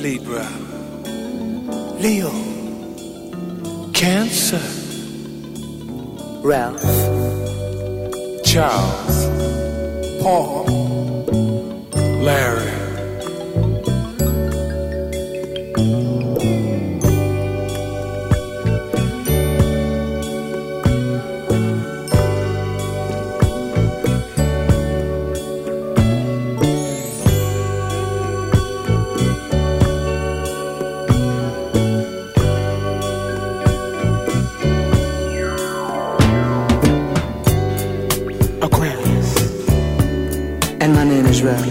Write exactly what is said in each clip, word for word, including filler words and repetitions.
Libra, Leo, Cancer, Ralph, Charles, Paul, Larry. and my name is Ralph.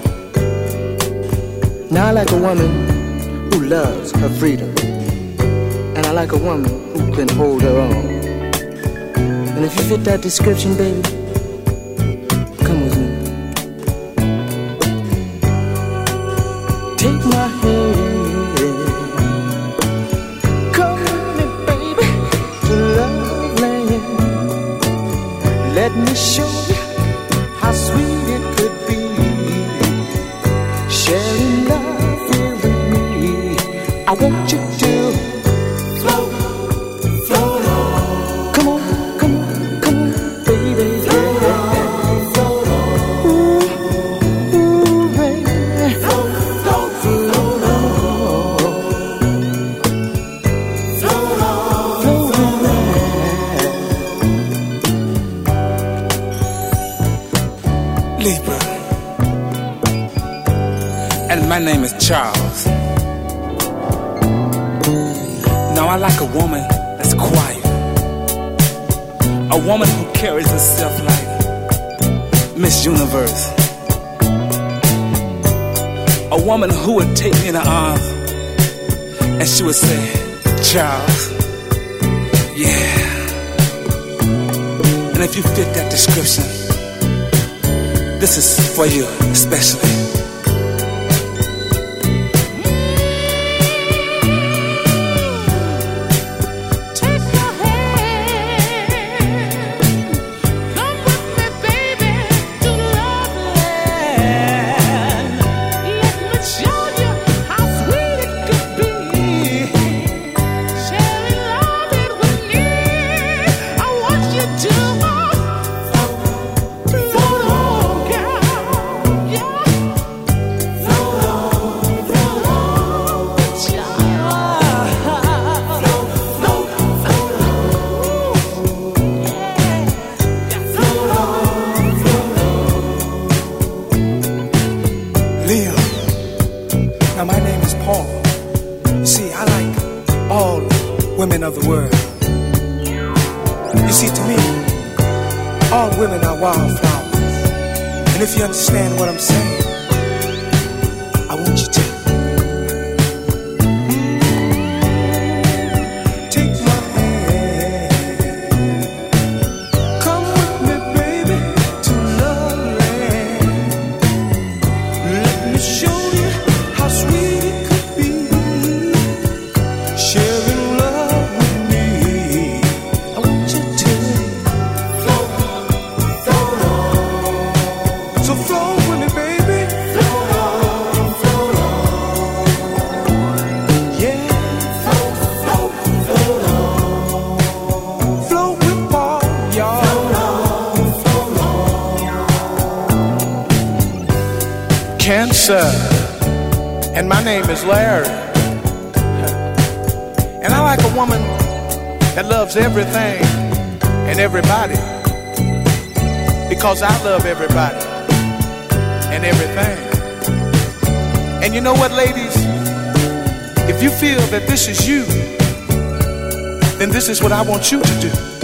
Now I like a woman who loves her freedom, and I like a woman who can hold her own. And if you fit that description, baby, come with me. Take my hand, come with me, baby, to love land. Let me show you how sweet it could be, sharing love here with me. I want you to float, float on. Come on, come on, come on, baby, float yeah. on, float on. Ooh, ooh, baby, float, float, float on, float on, float on. Libra, and my name is Charles. Now I like a woman that's quiet, a woman who carries herself like Miss Universe, a woman who would take me in her arms and she would say, Charles, yeah. And if you fit that description, this is for you, especially. Take my hand, come with me, baby, to love land. Let me show you how sweet it could be, sharing love it with me. I want you to float on. Leo. Now my name is Paul. See, I like all women of the world. You see, to me, all women are wildflowers. And if you understand what I'm saying, I want you to take my hand. Come with me, baby, to love land. Let me show you how sweet it could be, sharing love with me. I want you to float, float on. So float with me, baby. Float on, float on. Yeah. Float, float, float on. Float with Paul, y'all. Float on, float on. Cancer, and my name is Larry. And I like a woman that loves everything and everybody, because I love everybody and everything. And you know what, ladies? If you feel that this is you, then this is what I want you to do.